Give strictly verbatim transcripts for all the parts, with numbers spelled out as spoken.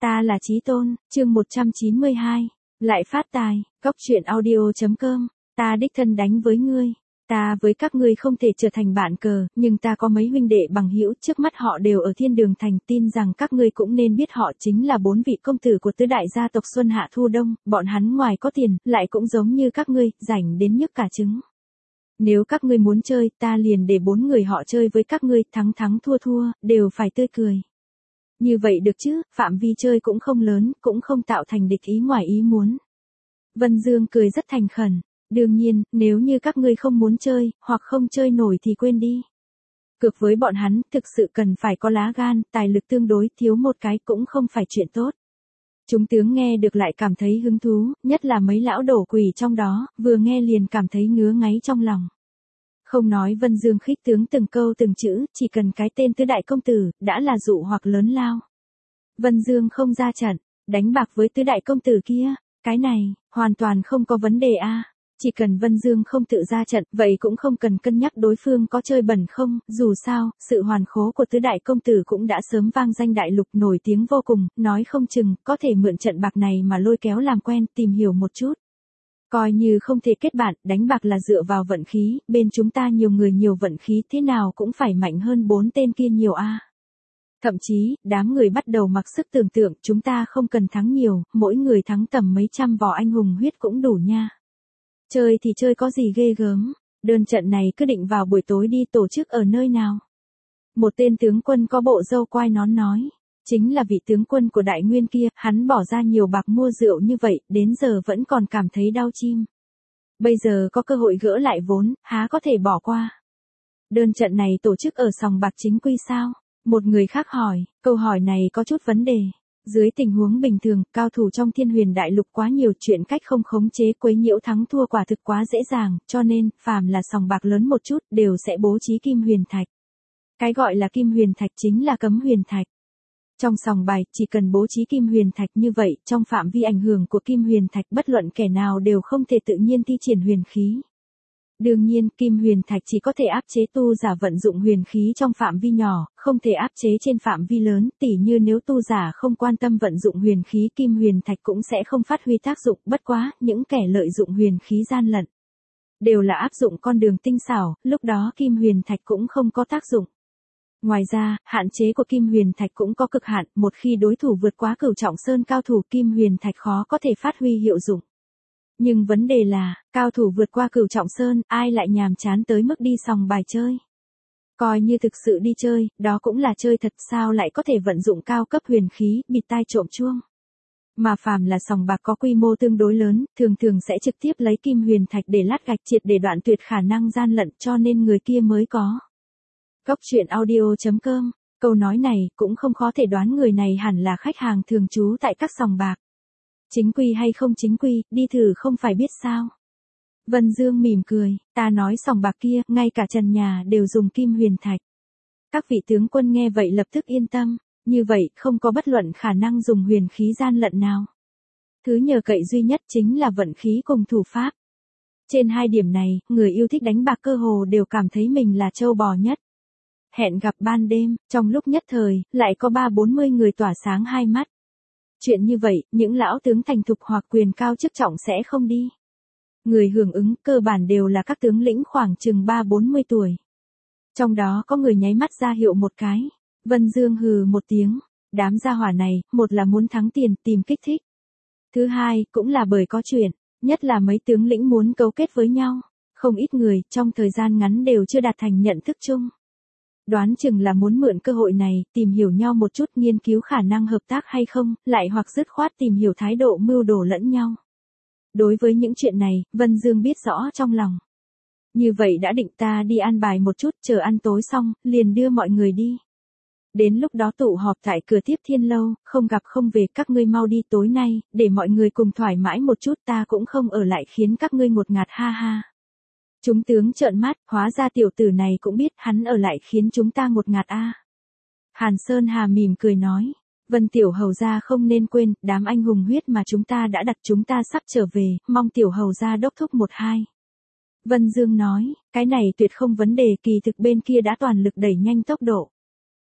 Ta là Chí Tôn, chương một trăm chín mươi hai. Lại phát tài, góc truyện audio chấm com. Ta đích thân đánh với ngươi. Ta với các ngươi không thể trở thành bạn cờ, nhưng ta có mấy huynh đệ bằng hữu, trước mắt họ đều ở Thiên Đường Thành, tin rằng các ngươi cũng nên biết họ chính là bốn vị công tử của tứ đại gia tộc Xuân Hạ Thu Đông, bọn hắn ngoài có tiền, lại cũng giống như các ngươi, rảnh đến nhức cả trứng. Nếu các ngươi muốn chơi, ta liền để bốn người họ chơi với các ngươi, thắng thắng thua thua, đều phải tươi cười. Như vậy được chứ, phạm vi chơi cũng không lớn, cũng không tạo thành địch ý ngoài ý muốn. Vân Dương cười rất thành khẩn. Đương nhiên, nếu như các ngươi không muốn chơi, hoặc không chơi nổi thì quên đi. Cược với bọn hắn, thực sự cần phải có lá gan, tài lực tương đối, thiếu một cái cũng không phải chuyện tốt. Chúng tướng nghe được lại cảm thấy hứng thú, nhất là mấy lão đổ quỷ trong đó, vừa nghe liền cảm thấy ngứa ngáy trong lòng. Không nói Vân Dương khích tướng từng câu từng chữ, chỉ cần cái tên tứ đại công tử, đã là dụ hoặc lớn lao. Vân Dương không ra trận, đánh bạc với tứ đại công tử kia, cái này, hoàn toàn không có vấn đề a. Chỉ cần Vân Dương không tự ra trận, vậy cũng không cần cân nhắc đối phương có chơi bẩn không, dù sao, sự hoàn khố của tứ đại công tử cũng đã sớm vang danh đại lục nổi tiếng vô cùng, nói không chừng, có thể mượn trận bạc này mà lôi kéo làm quen, tìm hiểu một chút. Coi như không thể kết bạn, đánh bạc là dựa vào vận khí, bên chúng ta nhiều người nhiều vận khí thế nào cũng phải mạnh hơn bốn tên kia nhiều a. Thậm chí, đám người bắt đầu mặc sức tưởng tượng, chúng ta không cần thắng nhiều, mỗi người thắng tầm mấy trăm vỏ anh hùng huyết cũng đủ nha. Chơi thì chơi có gì ghê gớm, đơn trận này cứ định vào buổi tối đi, tổ chức ở nơi nào. Một tên tướng quân có bộ râu quai nón nói, chính là vị tướng quân của Đại Nguyên kia, hắn bỏ ra nhiều bạc mua rượu như vậy, đến giờ vẫn còn cảm thấy đau chim. Bây giờ có cơ hội gỡ lại vốn, há có thể bỏ qua. Đơn trận này tổ chức ở sòng bạc chính quy sao? Một người khác hỏi, câu hỏi này có chút vấn đề. Dưới tình huống bình thường, cao thủ trong Thiên Huyền Đại Lục quá nhiều, chuyện cách không khống chế quấy nhiễu thắng thua quả thực quá dễ dàng, cho nên, phàm là sòng bạc lớn một chút, đều sẽ bố trí kim huyền thạch. Cái gọi là kim huyền thạch chính là cấm huyền thạch. Trong sòng bài, chỉ cần bố trí kim huyền thạch như vậy, trong phạm vi ảnh hưởng của kim huyền thạch bất luận kẻ nào đều không thể tự nhiên thi triển huyền khí. Đương nhiên, kim huyền thạch chỉ có thể áp chế tu giả vận dụng huyền khí trong phạm vi nhỏ, không thể áp chế trên phạm vi lớn, tỉ như nếu tu giả không quan tâm vận dụng huyền khí, kim huyền thạch cũng sẽ không phát huy tác dụng, bất quá, những kẻ lợi dụng huyền khí gian lận đều là áp dụng con đường tinh xảo, lúc đó kim huyền thạch cũng không có tác dụng. Ngoài ra, hạn chế của kim huyền thạch cũng có cực hạn, một khi đối thủ vượt quá cửu trọng sơn cao thủ, kim huyền thạch khó có thể phát huy hiệu dụng. Nhưng vấn đề là, cao thủ vượt qua cửu trọng sơn, ai lại nhàm chán tới mức đi sòng bài chơi. Coi như thực sự đi chơi, đó cũng là chơi thật, sao lại có thể vận dụng cao cấp huyền khí, bịt tai trộm chuông. Mà phàm là sòng bạc có quy mô tương đối lớn, thường thường sẽ trực tiếp lấy kim huyền thạch để lát gạch triệt để đoạn tuyệt khả năng gian lận, cho nên người kia mới có. Góc truyện audio chấm com, câu nói này cũng không khó thể đoán người này hẳn là khách hàng thường trú tại các sòng bạc. Chính quy hay không chính quy, đi thử không phải biết sao. Vân Dương mỉm cười, ta nói sòng bạc kia, ngay cả trần nhà đều dùng kim huyền thạch. Các vị tướng quân nghe vậy lập tức yên tâm, như vậy không có bất luận khả năng dùng huyền khí gian lận nào. Thứ nhờ cậy duy nhất chính là vận khí cùng thủ pháp. Trên hai điểm này, người yêu thích đánh bạc cơ hồ đều cảm thấy mình là trâu bò nhất. Hẹn gặp ban đêm, trong lúc nhất thời, lại có ba bốn mươi người tỏa sáng hai mắt. Chuyện như vậy, những lão tướng thành thục hoặc quyền cao chức trọng sẽ không đi. Người hưởng ứng cơ bản đều là các tướng lĩnh khoảng chừng ba bốn mươi tuổi. Trong đó có người nháy mắt ra hiệu một cái. Vân Dương hừ một tiếng. Đám gia hỏa này, một là muốn thắng tiền, tìm kích thích. Thứ hai, cũng là bởi có chuyện. Nhất là mấy tướng lĩnh muốn cấu kết với nhau. Không ít người, trong thời gian ngắn đều chưa đạt thành nhận thức chung. Đoán chừng là muốn mượn cơ hội này, tìm hiểu nhau một chút, nghiên cứu khả năng hợp tác hay không, lại hoặc dứt khoát tìm hiểu thái độ mưu đồ lẫn nhau. Đối với những chuyện này, Vân Dương biết rõ trong lòng. Như vậy đã định ta đi an bài một chút, chờ ăn tối xong, liền đưa mọi người đi. Đến lúc đó tụ họp tại cửa Tiếp Thiên Lâu, không gặp không về, các ngươi mau đi tối nay, để mọi người cùng thoải mái một chút, ta cũng không ở lại khiến các ngươi ngột ngạt ha ha. Chúng tướng trợn mắt, hóa ra tiểu tử này cũng biết hắn ở lại khiến chúng ta ngột ngạt a. Hàn Sơn Hà mỉm cười nói, Vân tiểu hầu gia không nên quên, đám anh hùng huyết mà chúng ta đã đặt, chúng ta sắp trở về, mong tiểu hầu gia đốc thúc một hai. Vân Dương nói, cái này tuyệt không vấn đề, kỳ thực bên kia đã toàn lực đẩy nhanh tốc độ.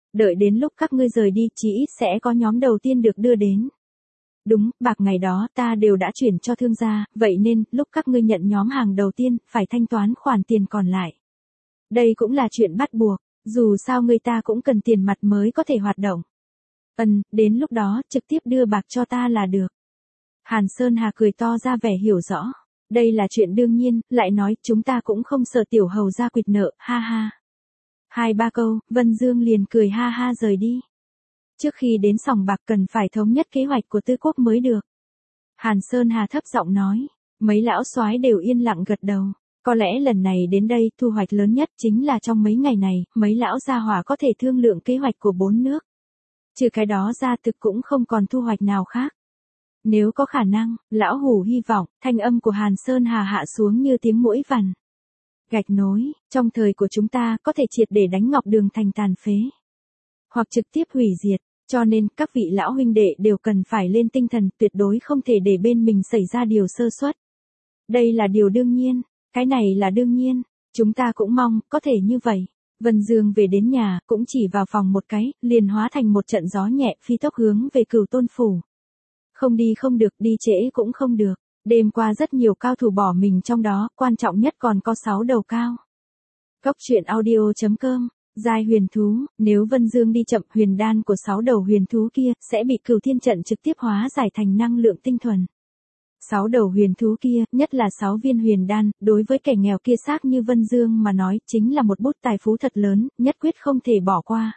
Đợi đến lúc các ngươi rời đi, chí ít sẽ có nhóm đầu tiên được đưa đến. Đúng, bạc ngày đó ta đều đã chuyển cho thương gia, vậy nên, lúc các ngươi nhận nhóm hàng đầu tiên, phải thanh toán khoản tiền còn lại. Đây cũng là chuyện bắt buộc, dù sao người ta cũng cần tiền mặt mới có thể hoạt động. Ừm, đến lúc đó, trực tiếp đưa bạc cho ta là được. Hàn Sơn Hà cười to ra vẻ hiểu rõ. Đây là chuyện đương nhiên, lại nói, chúng ta cũng không sợ tiểu hầu ra quỵt nợ, ha ha. Hai ba câu, Vân Dương liền cười ha ha rời đi. Trước khi đến sòng bạc cần phải thống nhất kế hoạch của Tư Quốc mới được. Hàn Sơn Hà thấp giọng nói, mấy lão soái đều yên lặng gật đầu. Có lẽ lần này đến đây, thu hoạch lớn nhất chính là trong mấy ngày này, mấy lão gia hỏa có thể thương lượng kế hoạch của bốn nước. Trừ cái đó ra thực cũng không còn thu hoạch nào khác. Nếu có khả năng, lão hủ hy vọng, thanh âm của Hàn Sơn Hà hạ xuống như tiếng muỗi vằn. Gạch nối, trong thời của chúng ta có thể triệt để đánh Ngọc Đường thành tàn phế. Hoặc trực tiếp hủy diệt, cho nên các vị lão huynh đệ đều cần phải lên tinh thần, tuyệt đối không thể để bên mình xảy ra điều sơ suất. Đây là điều đương nhiên, cái này là đương nhiên, chúng ta cũng mong có thể như vậy. Vân Dương về đến nhà, cũng chỉ vào phòng một cái, liền hóa thành một trận gió nhẹ phi tốc hướng về Cửu Tôn phủ. Không đi không được, đi trễ cũng không được. Đêm qua rất nhiều cao thủ bỏ mình trong đó, quan trọng nhất còn có sáu đầu cao. Cốc truyện audio chấm com, giai huyền thú, nếu Vân Dương đi chậm, huyền đan của sáu đầu huyền thú kia sẽ bị Cửu Thiên trận trực tiếp hóa giải thành năng lượng tinh thuần. Sáu đầu huyền thú kia, nhất là sáu viên huyền đan, đối với kẻ nghèo kia xác như Vân Dương mà nói, chính là một bút tài phú thật lớn, nhất quyết không thể bỏ qua.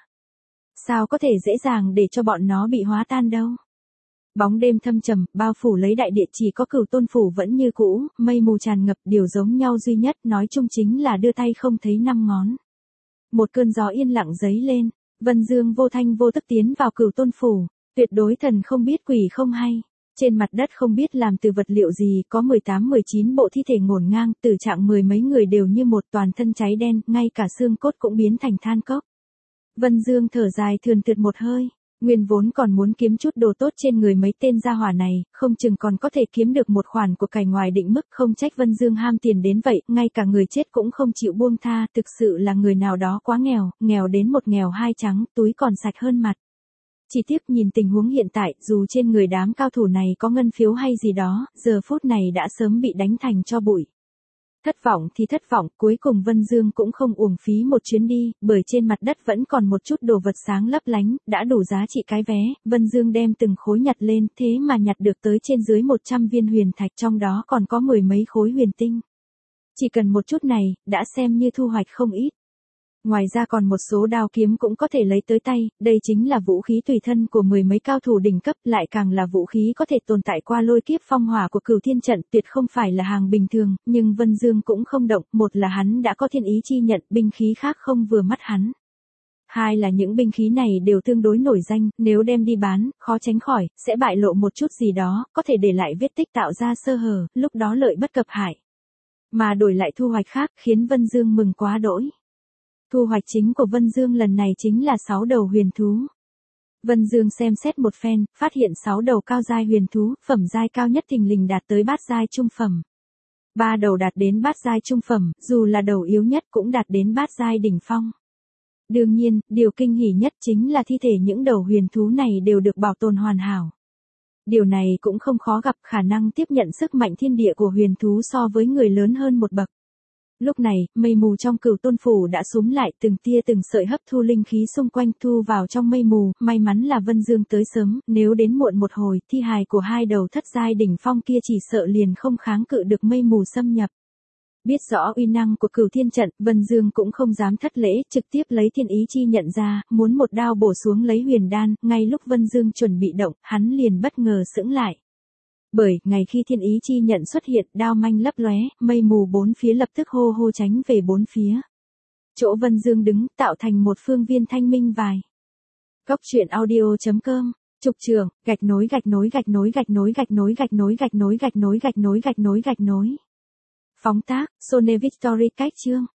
Sao có thể dễ dàng để cho bọn nó bị hóa tan đâu? Bóng đêm thâm trầm, bao phủ lấy đại địa, chỉ có Cửu Tôn phủ vẫn như cũ, mây mù tràn ngập, điều giống nhau duy nhất, nói chung chính là đưa tay không thấy năm ngón. Một cơn gió yên lặng dấy lên, Vân Dương vô thanh vô tức tiến vào Cửu Tôn phủ, tuyệt đối thần không biết quỷ không hay. Trên mặt đất không biết làm từ vật liệu gì, có mười tám mười chín bộ thi thể ngổn ngang, tử trạng mười mấy người đều như một, toàn thân cháy đen, ngay cả xương cốt cũng biến thành than cốc. Vân Dương thở dài thườn thượt một hơi, nguyên vốn còn muốn kiếm chút đồ tốt trên người mấy tên gia hỏa này, không chừng còn có thể kiếm được một khoản của cải ngoài định mức, không trách Vân Dương ham tiền đến vậy, ngay cả người chết cũng không chịu buông tha, thực sự là người nào đó quá nghèo, nghèo đến một nghèo hai trắng, túi còn sạch hơn mặt. Chỉ tiếp nhìn tình huống hiện tại, dù trên người đám cao thủ này có ngân phiếu hay gì đó, giờ phút này đã sớm bị đánh thành cho bụi. Thất vọng thì thất vọng, cuối cùng Vân Dương cũng không uổng phí một chuyến đi, bởi trên mặt đất vẫn còn một chút đồ vật sáng lấp lánh, đã đủ giá trị cái vé, Vân Dương đem từng khối nhặt lên, thế mà nhặt được tới trên dưới một trăm viên huyền thạch, trong đó còn có mười mấy khối huyền tinh. Chỉ cần một chút này, đã xem như thu hoạch không ít. Ngoài ra còn một số đao kiếm cũng có thể lấy tới tay, đây chính là vũ khí tùy thân của mười mấy cao thủ đỉnh cấp, lại càng là vũ khí có thể tồn tại qua lôi kiếp phong hỏa của Cửu Thiên trận, tuyệt không phải là hàng bình thường, nhưng Vân Dương cũng không động, một là hắn đã có thiên ý chi nhận, binh khí khác không vừa mắt hắn. Hai là những binh khí này đều tương đối nổi danh, nếu đem đi bán, khó tránh khỏi, sẽ bại lộ một chút gì đó, có thể để lại vết tích tạo ra sơ hở, lúc đó lợi bất cập hại. Mà đổi lại thu hoạch khác, khiến Vân Dương mừng quá đỗi. Thu hoạch chính của Vân Dương lần này chính là sáu đầu huyền thú. Vân Dương xem xét một phen, phát hiện sáu đầu cao giai huyền thú, phẩm giai cao nhất thình lình đạt tới bát giai trung phẩm. Ba đầu đạt đến bát giai trung phẩm, dù là đầu yếu nhất cũng đạt đến bát giai đỉnh phong. Đương nhiên, điều kinh hỉ nhất chính là thi thể những đầu huyền thú này đều được bảo tồn hoàn hảo. Điều này cũng không khó gặp, khả năng tiếp nhận sức mạnh thiên địa của huyền thú so với người lớn hơn một bậc. Lúc này, mây mù trong Cửu Tôn phủ đã xúm lại, từng tia từng sợi hấp thu linh khí xung quanh, thu vào trong mây mù, may mắn là Vân Dương tới sớm, nếu đến muộn một hồi, thi hài của hai đầu thất giai đỉnh phong kia chỉ sợ liền không kháng cự được mây mù xâm nhập. Biết rõ uy năng của Cửu Thiên trận, Vân Dương cũng không dám thất lễ, trực tiếp lấy thiên ý chi nhận ra, muốn một đao bổ xuống lấy huyền đan, ngay lúc Vân Dương chuẩn bị động, hắn liền bất ngờ sững lại. Bởi, ngày khi thiên ý chi nhận xuất hiện, đao manh lấp lóe, mây mù bốn phía lập tức hô hô tránh về bốn phía. Chỗ Vân Dương đứng, tạo thành một phương viên thanh minh vài. Cốc truyện audio chấm com, trục trường, gạch nối gạch nối gạch nối gạch nối gạch nối gạch nối gạch nối gạch nối gạch nối gạch nối gạch nối. Phóng tác, Sone Victory cách chương.